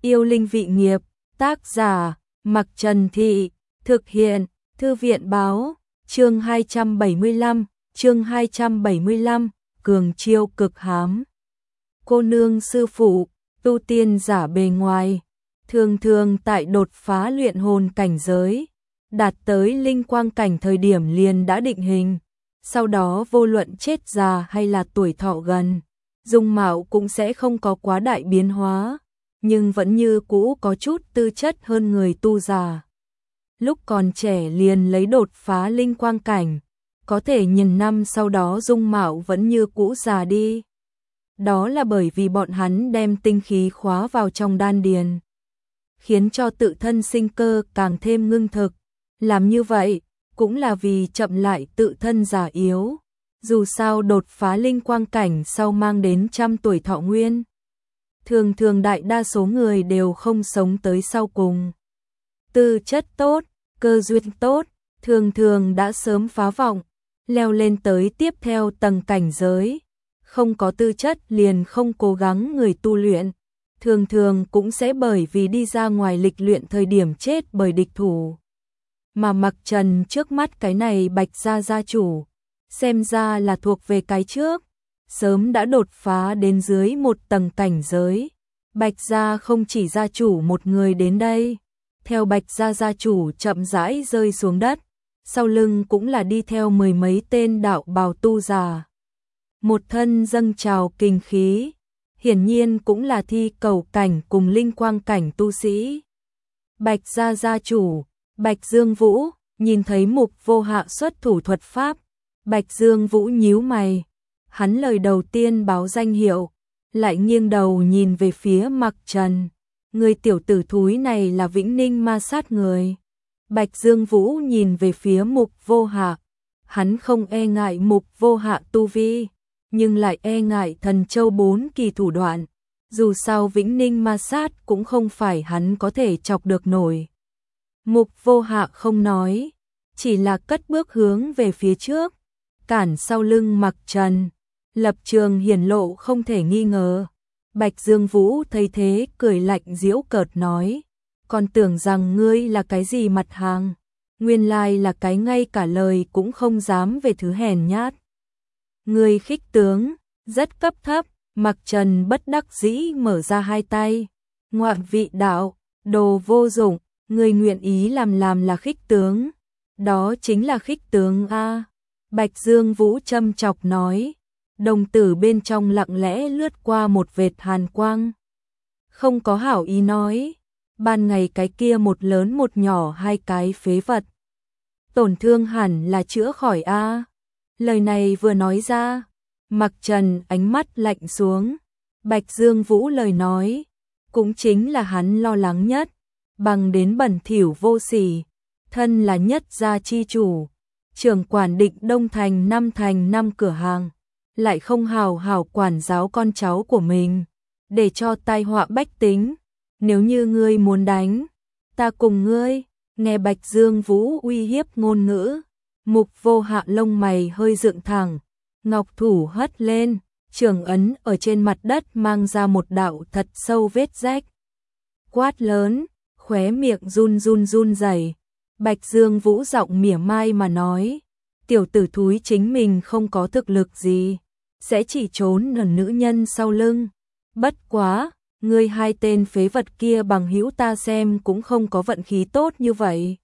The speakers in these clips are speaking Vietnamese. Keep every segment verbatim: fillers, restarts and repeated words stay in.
Yêu linh vị nghiệp, tác giả, Mặc Trần Thị, thực hiện, Thư viện báo, chương hai trăm bảy mươi lăm, chương hai trăm bảy mươi lăm, cường chiêu cực hám. Cô nương sư phụ, tu tiên giả bề ngoài, thường thường tại đột phá luyện hồn cảnh giới, đạt tới linh quang cảnh thời điểm liền đã định hình, sau đó vô luận chết già hay là tuổi thọ gần, dung mạo cũng sẽ không có quá đại biến hóa, nhưng vẫn như cũ có chút tư chất hơn người tu già. Lúc còn trẻ liền lấy đột phá linh quang cảnh, có thể nhìn năm sau đó dung mạo vẫn như cũ già đi. Đó là bởi vì bọn hắn đem tinh khí khóa vào trong đan điền, khiến cho tự thân sinh cơ càng thêm ngưng thực. Làm như vậy, cũng là vì chậm lại tự thân già yếu. Dù sao đột phá linh quang cảnh sau mang đến trăm tuổi thọ nguyên. Thường thường đại đa số người đều không sống tới sau cùng. Tư chất tốt, cơ duyên tốt, thường thường đã sớm phá vọng, leo lên tới tiếp theo tầng cảnh giới. Không có tư chất liền không cố gắng người tu luyện, thường thường cũng sẽ bởi vì đi ra ngoài lịch luyện thời điểm chết bởi địch thủ. Mà Mặc Trần trước mắt cái này Bạch gia gia chủ, xem ra là thuộc về cái trước, sớm đã đột phá đến dưới một tầng cảnh giới. Bạch gia không chỉ gia chủ một người đến đây, theo Bạch gia gia chủ chậm rãi rơi xuống đất, sau lưng cũng là đi theo mười mấy tên đạo bào tu già. Một thân dâng trào kinh khí, hiển nhiên cũng là thi cầu cảnh cùng linh quang cảnh tu sĩ. Bạch gia gia chủ, Bạch Dương Vũ, nhìn thấy Mục Vô Hạ xuất thủ thuật pháp, Bạch Dương Vũ nhíu mày, hắn lời đầu tiên báo danh hiệu, lại nghiêng đầu nhìn về phía Mặc Trần, người tiểu tử thúi này là Vĩnh Ninh ma sát người. Bạch Dương Vũ nhìn về phía Mục Vô Hạ, hắn không e ngại Mục Vô Hạ tu vi, nhưng lại e ngại Thần Châu bốn kỳ thủ đoạn, dù sao Vĩnh Ninh ma sát cũng không phải hắn có thể chọc được nổi. Mục Vô Hạ không nói, chỉ là cất bước hướng về phía trước, cản sau lưng Mặc Trần, lập trường hiển lộ không thể nghi ngờ. Bạch Dương Vũ thấy thế cười lạnh giễu cợt nói, còn tưởng rằng ngươi là cái gì mặt hàng, nguyên lai là cái ngay cả lời cũng không dám về thứ hèn nhát. Ngươi khích tướng, rất cấp thấp. Mặc Trần bất đắc dĩ mở ra hai tay, ngoạn vị đạo, đồ vô dụng, ngươi nguyện ý làm làm là khích tướng, đó chính là khích tướng a. Bạch Dương Vũ châm chọc nói, đồng tử bên trong lặng lẽ lướt qua một vệt hàn quang. Không có hảo ý nói, ban ngày cái kia một lớn một nhỏ hai cái phế vật, tổn thương hẳn là chữa khỏi a. Lời này vừa nói ra, Mặc Trần ánh mắt lạnh xuống, Bạch Dương Vũ lời nói, cũng chính là hắn lo lắng nhất, bằng đến bẩn thỉu vô sỉ, thân là nhất gia chi chủ, trưởng quản định Đông Thành năm thành năm cửa hàng, lại không hào hào quản giáo con cháu của mình, để cho tai họa bách tính, nếu như ngươi muốn đánh, ta cùng ngươi. Nghe Bạch Dương Vũ uy hiếp ngôn ngữ, Mục Vô Hạ lông mày hơi dựng thẳng, ngọc thủ hất lên, trường ấn ở trên mặt đất mang ra một đạo thật sâu vết rách. Quát lớn, khóe miệng run run run rẩy. Bạch Dương Vũ giọng mỉa mai mà nói, tiểu tử thúi chính mình không có thực lực gì, sẽ chỉ trốn ở nữ nhân sau lưng. Bất quá, ngươi hai tên phế vật kia bằng hữu ta xem cũng không có vận khí tốt như vậy.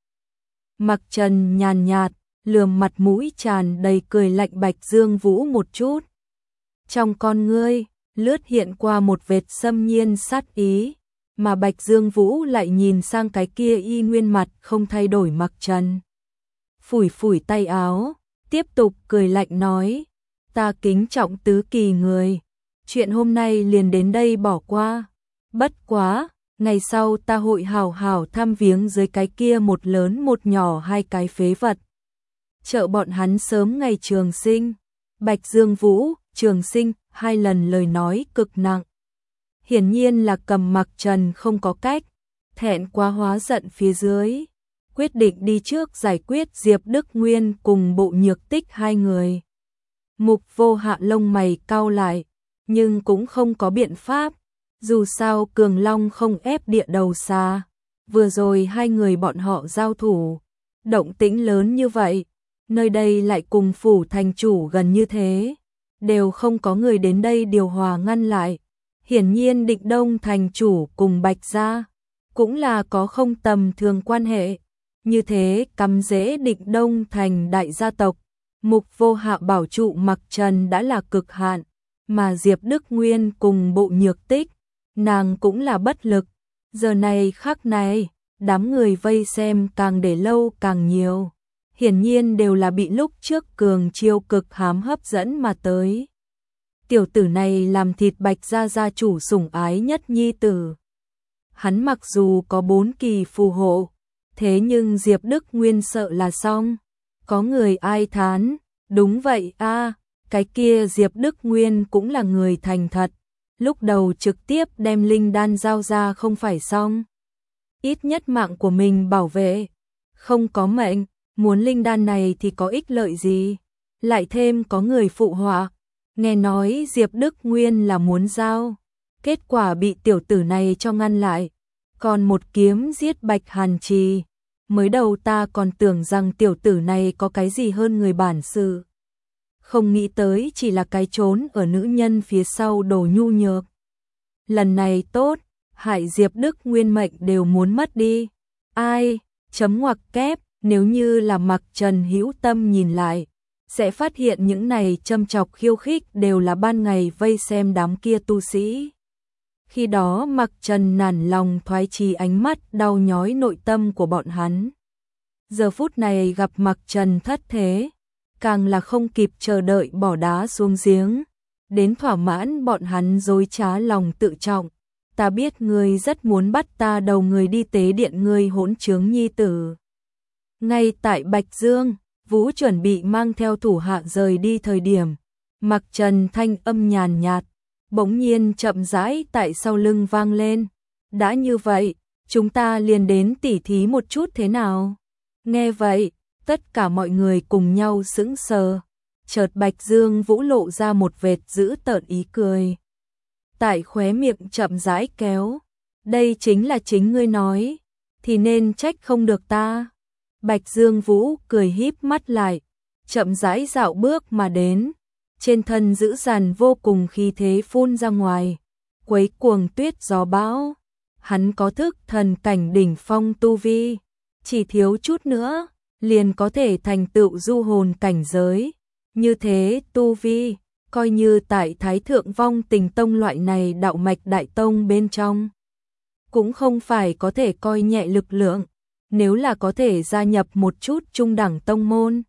Mặc Trần nhàn nhạt, lườm mặt mũi tràn đầy cười lạnh Bạch Dương Vũ một chút. Trong con ngươi, lướt hiện qua một vệt xâm nhiên sát ý, mà Bạch Dương Vũ lại nhìn sang cái kia y nguyên mặt không thay đổi Mặc Trần. Phủi phủi tay áo, tiếp tục cười lạnh nói, ta kính trọng tứ kỳ người, chuyện hôm nay liền đến đây bỏ qua. Bất quá, ngày sau ta hội hào hào thăm viếng dưới cái kia một lớn một nhỏ hai cái phế vật. Trợ bọn hắn sớm ngày trường sinh. Bạch Dương Vũ, trường sinh, hai lần lời nói cực nặng. Hiển nhiên là cầm Mặc Trần không có cách, thẹn quá hóa giận phía dưới, quyết định đi trước giải quyết Diệp Đức Nguyên cùng Bộ Nhược Tích hai người. Mục Vô Hạ lông mày cau lại, nhưng cũng không có biện pháp, Dù sao Cường Long không ép địa đầu xa. Vừa rồi hai người bọn họ giao thủ, động tĩnh lớn như vậy, nơi đây lại cùng phủ thành chủ gần như thế, đều không có người đến đây điều hòa ngăn lại. Hiển nhiên Định Đông thành chủ cùng Bạch gia cũng là có không tầm thường quan hệ, như thế cắm rễ Định Đông thành đại gia tộc, Mục Vô Hạ bảo trụ Mặc Trần đã là cực hạn, mà Diệp Đức Nguyên cùng Bộ Nhược Tích, nàng cũng là bất lực. Giờ này khắc này, đám người vây xem càng để lâu càng nhiều, hiển nhiên đều là bị lúc trước Cường Chiêu cực hám hấp dẫn mà tới. Tiểu tử này làm thịt Bạch gia gia chủ sủng ái nhất nhi tử. Hắn mặc dù có bốn kỳ phù hộ, thế nhưng Diệp Đức Nguyên sợ là xong. Có người ai thán, đúng vậy a, cái kia Diệp Đức Nguyên cũng là người thành thật, lúc đầu trực tiếp đem linh đan giao ra không phải xong. Ít nhất mạng của mình bảo vệ, không có mệnh, muốn linh đan này thì có ích lợi gì. Lại thêm có người phụ họa, nghe nói Diệp Đức Nguyên là muốn giao, kết quả bị tiểu tử này cho ngăn lại, còn một kiếm giết Bạch Hàn Trì. Mới đầu ta còn tưởng rằng tiểu tử này có cái gì hơn người bản sự, không nghĩ tới chỉ là cái trốn ở nữ nhân phía sau đồ nhu nhược. Lần này tốt, hại Diệp Đức Nguyên mệnh đều muốn mất đi. Ai, chấm ngoặc kép, nếu như là Mặc Trần hữu tâm nhìn lại, sẽ phát hiện những này châm chọc khiêu khích đều là ban ngày vây xem đám kia tu sĩ. Khi đó Mặc Trần nản lòng thoái trì, ánh mắt đau nhói nội tâm của bọn hắn. Giờ phút này gặp Mặc Trần thất thế, càng là không kịp chờ đợi bỏ đá xuống giếng, đến thỏa mãn bọn hắn dối trá lòng tự trọng. Ta biết ngươi rất muốn bắt ta đầu người đi tế điện ngươi hỗn trướng nhi tử. Ngay tại Bạch Dương, Vũ chuẩn bị mang theo thủ hạ rời đi thời điểm, Mặc Trần thanh âm nhàn nhạt, bỗng nhiên chậm rãi tại sau lưng vang lên. Đã như vậy, chúng ta liền đến tỉ thí một chút thế nào? Nghe vậy, tất cả mọi người cùng nhau sững sờ. Chợt Bạch Dương Vũ lộ ra một vệt dữ tợn ý cười, tại khóe miệng chậm rãi kéo. Đây chính là chính ngươi nói, thì nên trách không được ta. Bạch Dương Vũ cười híp mắt lại, chậm rãi dạo bước mà đến, trên thân dữ dằn vô cùng khí thế phun ra ngoài, quấy cuồng tuyết gió bão. Hắn có thức thần cảnh đỉnh phong tu vi, chỉ thiếu chút nữa liền có thể thành tựu du hồn cảnh giới. Như thế tu vi, coi như tại Thái Thượng Vong Tình Tông loại này đạo mạch đại tông bên trong, cũng không phải có thể coi nhẹ lực lượng. Nếu là có thể gia nhập một chút trung đẳng tông môn,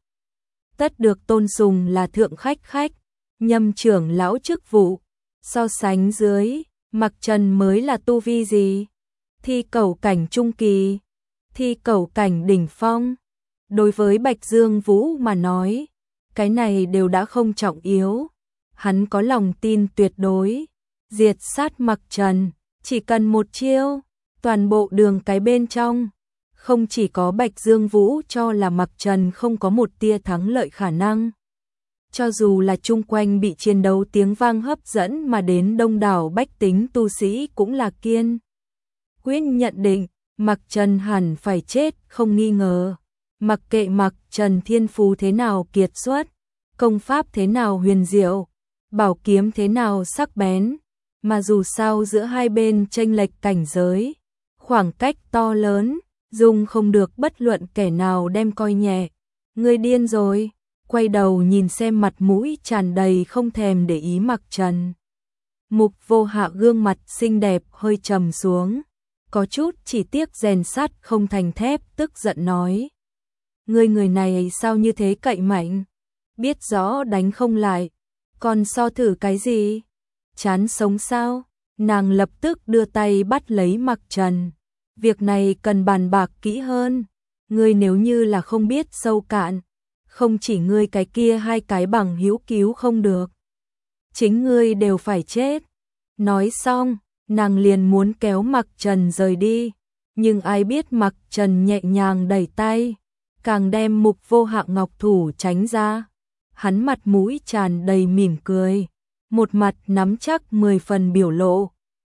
tất được tôn sùng là thượng khách khách, nhâm trưởng lão chức vụ. So sánh dưới, Mặc Trần mới là tu vi gì? Thi cẩu cảnh trung kỳ, thi cẩu cảnh đỉnh phong. Đối với Bạch Dương Vũ mà nói, cái này đều đã không trọng yếu. Hắn có lòng tin tuyệt đối, diệt sát Mặc Trần, chỉ cần một chiêu, toàn bộ đường cái bên trong. Không chỉ có Bạch Dương Vũ cho là Mặc Trần không có một tia thắng lợi khả năng. Cho dù là chung quanh bị chiến đấu tiếng vang hấp dẫn mà đến đông đảo bách tính tu sĩ cũng là kiên quyết nhận định, Mặc Trần hẳn phải chết không nghi ngờ. Mặc kệ Mặc Trần thiên phú thế nào kiệt xuất, công pháp thế nào huyền diệu, bảo kiếm thế nào sắc bén, mà dù sao giữa hai bên chênh lệch cảnh giới, khoảng cách to lớn, dùng không được bất luận kẻ nào đem coi nhẹ. Ngươi điên rồi. Quay đầu nhìn xem mặt mũi tràn đầy không thèm để ý Mặc Trần, Mục Vô Hạ gương mặt xinh đẹp hơi trầm xuống, có chút chỉ tiếc rèn sắt không thành thép, tức giận nói: ngươi người này sao như thế cậy mạnh, biết rõ đánh không lại, còn so thử cái gì? Chán sống sao? Nàng lập tức đưa tay bắt lấy Mặc Trần. Việc này cần bàn bạc kỹ hơn. Ngươi nếu như là không biết sâu cạn, không chỉ ngươi cái kia hai cái bằng hữu cứu không được, chính ngươi đều phải chết. Nói xong, nàng liền muốn kéo Mặc Trần rời đi, nhưng ai biết Mặc Trần nhẹ nhàng đẩy tay, càng đem Mục Vô Hạ ngọc thủ tránh ra. Hắn mặt mũi tràn đầy mỉm cười, một mặt nắm chắc mười phần biểu lộ,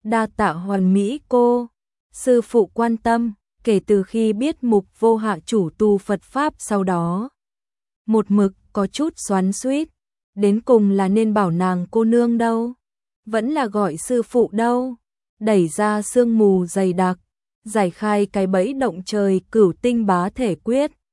Đa tạ Hoàn Mỹ cô, sư phụ quan tâm, kể từ khi biết Mục Vô Hạ chủ tu Phật Pháp sau đó. Một mực có chút xoắn xuýt, đến cùng là nên bảo nàng cô nương đâu, vẫn là gọi sư phụ đâu, đẩy ra sương mù dày đặc, giải khai cái bẫy động trời cửu tinh bá thể quyết,